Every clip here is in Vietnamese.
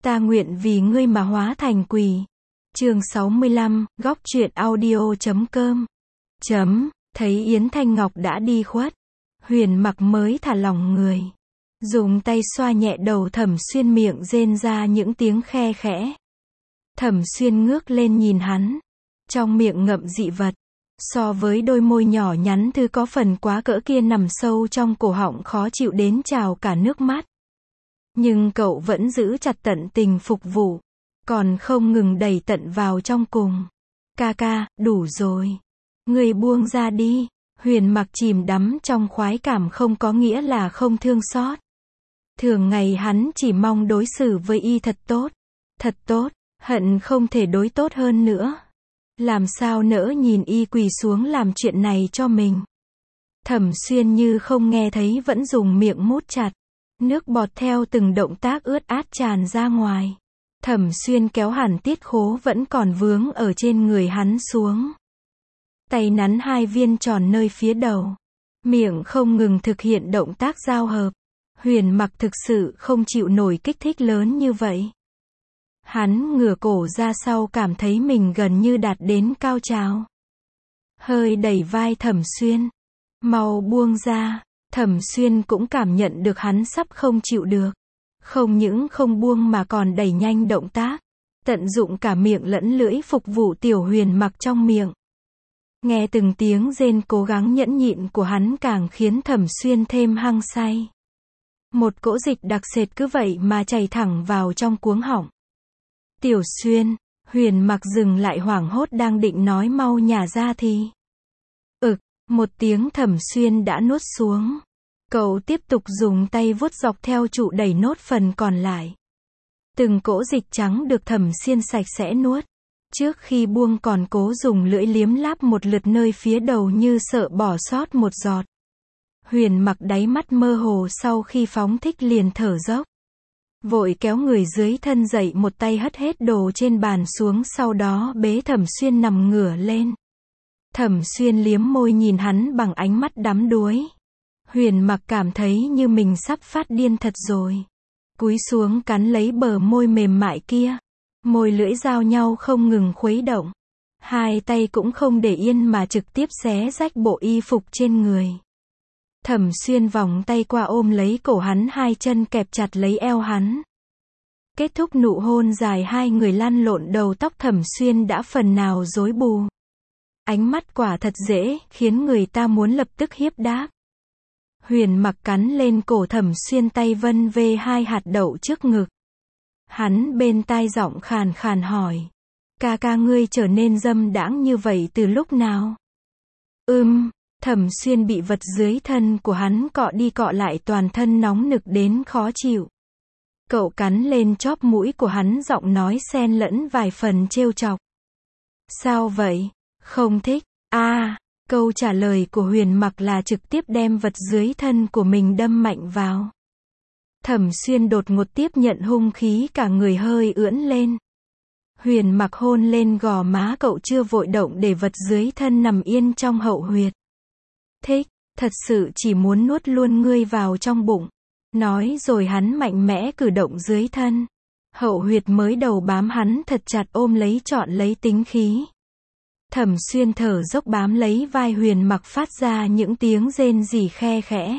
Ta nguyện vì ngươi mà hóa thành quỷ. Chương 65, góc truyện audio.com. Thấy Yến Thanh Ngọc đã đi khuất, Huyền Mặc mới thả lỏng người, dùng tay xoa nhẹ đầu Thẩm Xuyên, miệng rên ra những tiếng khe khẽ. Thẩm Xuyên ngước lên nhìn hắn, trong miệng ngậm dị vật, so với đôi môi nhỏ nhắn thứ có phần quá cỡ kia nằm sâu trong cổ họng khó chịu đến trào cả nước mắt. Nhưng cậu vẫn giữ chặt, tận tình phục vụ, còn không ngừng đẩy tận vào trong cùng. Ca ca, đủ rồi. Người buông ra đi. Huyền Mặc chìm đắm trong khoái cảm không có nghĩa là không thương xót. Thường ngày hắn chỉ mong đối xử với y thật tốt, hận không thể đối tốt hơn nữa. Làm sao nỡ nhìn y quỳ xuống làm chuyện này cho mình. Thẩm Xuyên như không nghe thấy vẫn dùng miệng mút chặt. Nước bọt theo từng động tác ướt át tràn ra ngoài. Thẩm Xuyên kéo hẳn tiết khố vẫn còn vướng ở trên người hắn xuống. Tay nắn hai viên tròn nơi phía đầu. Miệng không ngừng thực hiện động tác giao hợp. Huyền Mặc thực sự không chịu nổi kích thích lớn như vậy. Hắn ngửa cổ ra sau, cảm thấy mình gần như đạt đến cao trào. Hơi đẩy vai Thẩm Xuyên. Mau buông ra. Thẩm Xuyên cũng cảm nhận được hắn sắp không chịu được. Không những không buông mà còn đẩy nhanh động tác. Tận dụng cả miệng lẫn lưỡi phục vụ tiểu Huyền Mặc trong miệng. Nghe từng tiếng rên cố gắng nhẫn nhịn của hắn càng khiến Thẩm Xuyên thêm hăng say. Một cỗ dịch đặc sệt cứ vậy mà chảy thẳng vào trong cuống họng. Tiểu Xuyên, Huyền Mặc dừng lại hoảng hốt đang định nói mau nhả ra thì. Một tiếng Thẩm Xuyên đã nuốt xuống. Cậu tiếp tục dùng tay vuốt dọc theo trụ đẩy nốt phần còn lại. Từng cỗ dịch trắng được Thẩm Xuyên sạch sẽ nuốt. Trước khi buông còn cố dùng lưỡi liếm láp một lượt nơi phía đầu như sợ bỏ sót một giọt. Huyền Mặc đáy mắt mơ hồ sau khi phóng thích liền thở dốc. Vội kéo người dưới thân dậy, một tay hất hết đồ trên bàn xuống, sau đó bế Thẩm Xuyên nằm ngửa lên. Thẩm Xuyên liếm môi nhìn hắn bằng ánh mắt đắm đuối. Huyền Mặc cảm thấy như mình sắp phát điên thật rồi. Cúi xuống cắn lấy bờ môi mềm mại kia. Môi lưỡi giao nhau không ngừng khuấy động. Hai tay cũng không để yên mà trực tiếp xé rách bộ y phục trên người. Thẩm Xuyên vòng tay qua ôm lấy cổ hắn, hai chân kẹp chặt lấy eo hắn. Kết thúc nụ hôn dài, hai người lăn lộn, đầu tóc Thẩm Xuyên đã phần nào rối bù. Ánh mắt quả thật dễ, khiến người ta muốn lập tức hiếp đáp. Huyền Mặc cắn lên cổ Thẩm Xuyên, tay vân vê hai hạt đậu trước ngực. Hắn bên tai giọng khàn khàn hỏi. Ca ca, ngươi trở nên dâm đãng như vậy từ lúc nào? Thẩm Xuyên bị vật dưới thân của hắn cọ đi cọ lại, toàn thân nóng nực đến khó chịu. Cậu cắn lên chóp mũi của hắn, giọng nói xen lẫn vài phần trêu chọc. Sao vậy? Không thích? Câu trả lời của Huyền Mặc là trực tiếp đem vật dưới thân của mình đâm mạnh vào. Thẩm Xuyên đột ngột tiếp nhận hung khí, cả người hơi ưỡn lên. Huyền Mặc hôn lên gò má cậu, chưa vội động để vật dưới thân nằm yên trong hậu huyệt. Thích, thật sự chỉ muốn nuốt luôn ngươi vào trong bụng. Nói rồi hắn mạnh mẽ cử động dưới thân. Hậu huyệt mới đầu bám hắn thật chặt, ôm lấy trọn lấy tính khí. Thẩm Xuyên thở dốc bám lấy vai Huyền Mặc, phát ra những tiếng rên rỉ khe khẽ.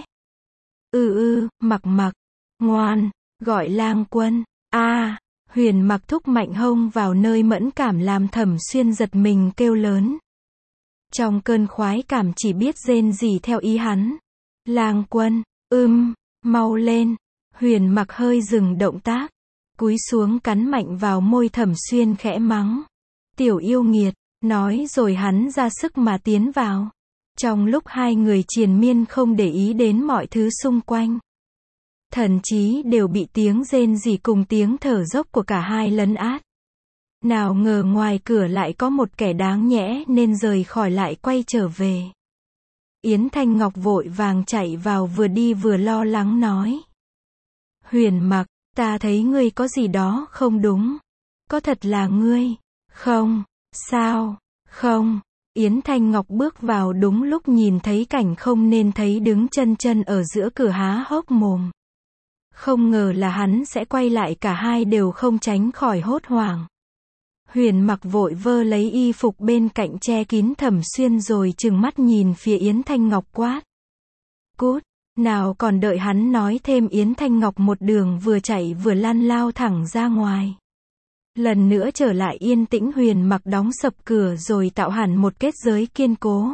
Mặc, ngoan, gọi lang quân. Huyền Mặc thúc mạnh hông vào nơi mẫn cảm làm Thẩm Xuyên giật mình kêu lớn. Trong cơn khoái cảm chỉ biết rên rỉ theo ý hắn. Lang quân, mau lên. Huyền Mặc hơi dừng động tác, cúi xuống cắn mạnh vào môi Thẩm Xuyên, khẽ mắng. Tiểu yêu nghiệt. Nói rồi hắn ra sức mà tiến vào. Trong lúc hai người triền miên không để ý đến mọi thứ xung quanh. Thậm chí đều bị tiếng rên rỉ cùng tiếng thở dốc của cả hai lấn át. Nào ngờ ngoài cửa lại có một kẻ đáng nhẽ nên rời khỏi lại quay trở về. Yến Thanh Ngọc vội vàng chạy vào, vừa đi vừa lo lắng nói. Huyền Mặc, ta thấy ngươi có gì đó không đúng. Có thật là ngươi không? Sao? Không. Yến Thanh Ngọc bước vào đúng lúc nhìn thấy cảnh không nên thấy, đứng chân chân ở giữa cửa há hốc mồm. Không ngờ là hắn sẽ quay lại, cả hai đều không tránh khỏi hốt hoảng. Huyền Mặc vội vơ lấy y phục bên cạnh che kín Thẩm Xuyên rồi trừng mắt nhìn phía Yến Thanh Ngọc quát. Cút! Nào còn đợi hắn nói thêm, Yến Thanh Ngọc một đường vừa chạy vừa lăn lao thẳng ra ngoài. Lần nữa trở lại yên tĩnh, Huyền Mặc đóng sập cửa rồi tạo hẳn một kết giới kiên cố.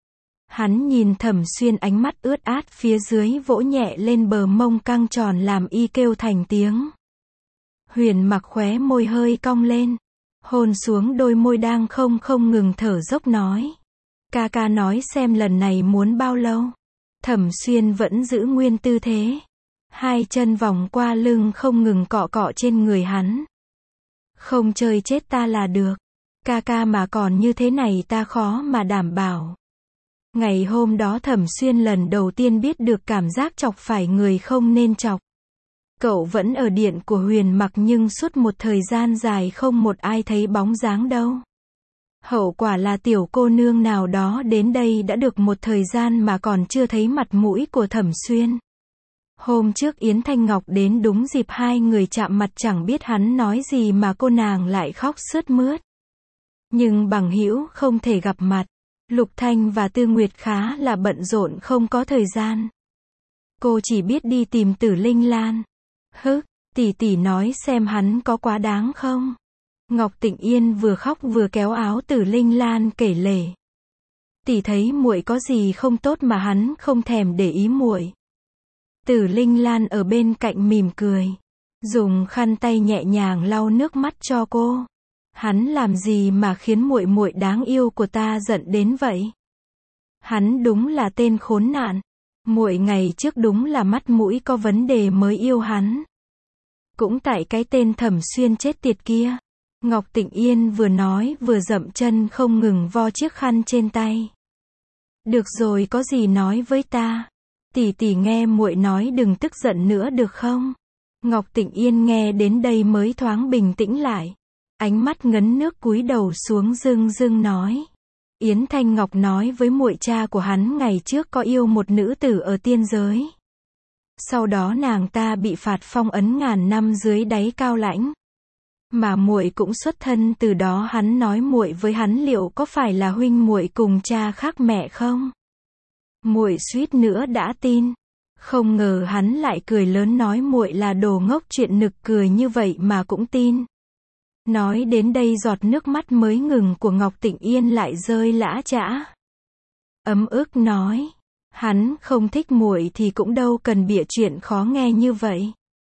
Hắn nhìn Thẩm Xuyên ánh mắt ướt át, phía dưới vỗ nhẹ lên bờ mông căng tròn làm y kêu thành tiếng. Huyền Mặc khóe môi hơi cong lên, hôn xuống đôi môi đang không ngừng thở dốc nói. Ca ca nói xem lần này muốn bao lâu? Thẩm Xuyên vẫn giữ nguyên tư thế. Hai chân vòng qua lưng không ngừng cọ cọ trên người hắn. Không chơi chết ta là được. Ca ca mà còn như thế này ta khó mà đảm bảo. Ngày hôm đó Thẩm Xuyên lần đầu tiên biết được cảm giác chọc phải người không nên chọc. Cậu vẫn ở điện của Huyền Mặc nhưng suốt một thời gian dài không một ai thấy bóng dáng đâu. Hậu quả là tiểu cô nương nào đó đến đây đã được một thời gian mà còn chưa thấy mặt mũi của Thẩm Xuyên. Hôm trước Yến Thanh Ngọc đến đúng dịp hai người chạm mặt, chẳng biết hắn nói gì mà cô nàng lại khóc sướt mướt. Nhưng bằng hữu không thể gặp mặt. Lục Thanh và Tư Nguyệt khá là bận rộn không có thời gian. Cô chỉ biết đi tìm Tử Linh Lan. Tỷ tỷ nói xem hắn có quá đáng không? Ngọc Tịnh Yên vừa khóc vừa kéo áo Tử Linh Lan kể lể. Tỷ thấy muội có gì không tốt mà hắn không thèm để ý muội. Tử Linh Lan ở bên cạnh mỉm cười, dùng khăn tay nhẹ nhàng lau nước mắt cho cô. Hắn làm gì mà khiến muội muội đáng yêu của ta giận đến vậy? Hắn đúng là tên khốn nạn. Muội ngày trước đúng là mắt mũi có vấn đề mới yêu hắn. Cũng tại cái tên Thẩm Xuyên chết tiệt kia. Ngọc Tịnh Yên vừa nói vừa dậm chân không ngừng vo chiếc khăn trên tay. Được rồi, có gì nói với ta. Tỷ nghe muội nói, đừng tức giận nữa được không? Ngọc Tịnh Yên nghe đến đây mới thoáng bình tĩnh lại. Ánh mắt ngấn nước cúi đầu xuống dưng nói. Yến Thanh Ngọc nói với muội cha của hắn ngày trước có yêu một nữ tử ở tiên giới. Sau đó nàng ta bị phạt phong ấn ngàn năm dưới đáy cao lãnh. Mà muội cũng xuất thân từ đó, hắn nói muội với hắn liệu có phải là huynh muội cùng cha khác mẹ không? Muội suýt nữa đã tin. Không ngờ hắn lại cười lớn nói muội là đồ ngốc, chuyện nực cười như vậy mà cũng tin. Nói đến đây giọt nước mắt mới ngừng của Ngọc Tịnh Yên lại rơi lã chã. Ấm ức nói, hắn không thích muội thì cũng đâu cần bịa chuyện khó nghe như vậy.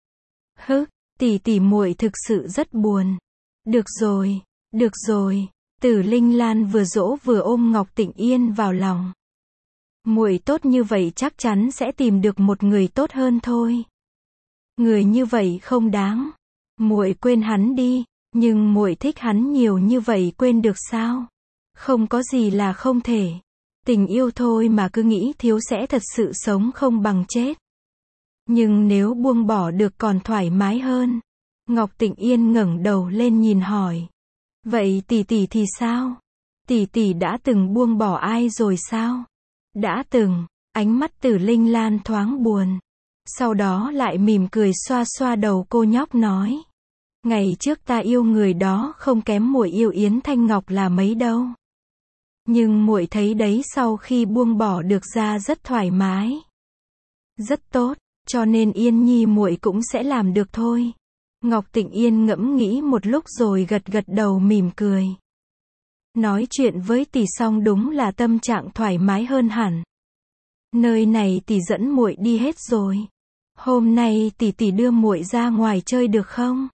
Tỷ muội thực sự rất buồn. Được rồi. Tử Linh Lan vừa dỗ vừa ôm Ngọc Tịnh Yên vào lòng. Muội tốt như vậy chắc chắn sẽ tìm được một người tốt hơn thôi. Người như vậy không đáng. Muội quên hắn đi. Nhưng muội thích hắn nhiều như vậy quên được sao? Không có gì là không thể. Tình yêu thôi mà cứ nghĩ thiếu sẽ thật sự sống không bằng chết. Nhưng nếu buông bỏ được còn thoải mái hơn. Ngọc Tịnh Yên ngẩng đầu lên nhìn hỏi. Vậy tỷ thì sao? Tỷ đã từng buông bỏ ai rồi sao? Đã từng. Ánh mắt Tử Linh Lan thoáng buồn. Sau đó lại mỉm cười xoa xoa đầu cô nhóc nói. Ngày trước ta yêu người đó không kém muội yêu Yến Thanh Ngọc là mấy đâu. Nhưng muội thấy đấy, sau khi buông bỏ được ra rất thoải mái. Rất tốt, cho nên Yên Nhi muội cũng sẽ làm được thôi. Ngọc Tịnh Yên ngẫm nghĩ một lúc rồi gật đầu mỉm cười. Nói chuyện với tỷ xong đúng là tâm trạng thoải mái hơn hẳn. Nơi này tỷ dẫn muội đi hết rồi. Hôm nay tỷ đưa muội ra ngoài chơi được không?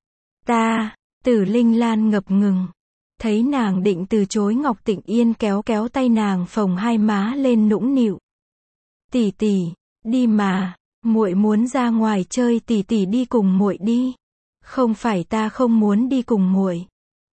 Tử Linh Lan ngập ngừng. Thấy nàng định từ chối, Ngọc Tịnh Yên kéo tay nàng phồng hai má lên nũng nịu. Tỷ, đi mà, muội muốn ra ngoài chơi, tỷ đi cùng muội đi. Không phải ta không muốn đi cùng muội.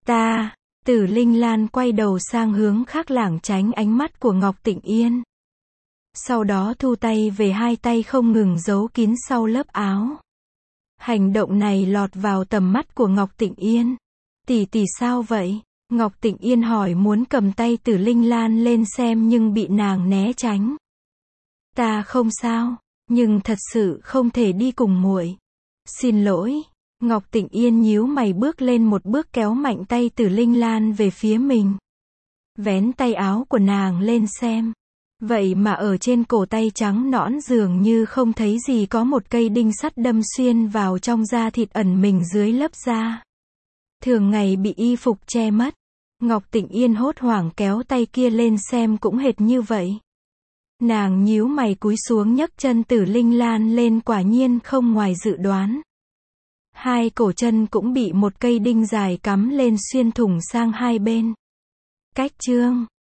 Tử Linh Lan quay đầu sang hướng khác lảng tránh ánh mắt của Ngọc Tịnh Yên. Sau đó thu tay về, hai tay không ngừng giấu kín sau lớp áo. Hành động này lọt vào tầm mắt của Ngọc Tịnh Yên. Tỷ sao vậy? Ngọc Tịnh Yên hỏi, muốn cầm tay Tử Linh Lan lên xem nhưng bị nàng né tránh. Ta không sao, nhưng thật sự không thể đi cùng muội. Xin lỗi. Ngọc Tịnh Yên nhíu mày bước lên một bước kéo mạnh tay Tử Linh Lan về phía mình. Vén tay áo của nàng lên xem. Vậy mà ở trên cổ tay trắng nõn dường như không thấy gì có một cây đinh sắt đâm xuyên vào trong da thịt ẩn mình dưới lớp da. Thường ngày bị y phục che mất. Ngọc Tịnh Yên hốt hoảng kéo tay kia lên xem cũng hệt như vậy. Nàng nhíu mày cúi xuống nhấc chân Tử Linh Lan lên, quả nhiên không ngoài dự đoán. Hai cổ chân cũng bị một cây đinh dài cắm lên xuyên thủng sang hai bên. Cách chương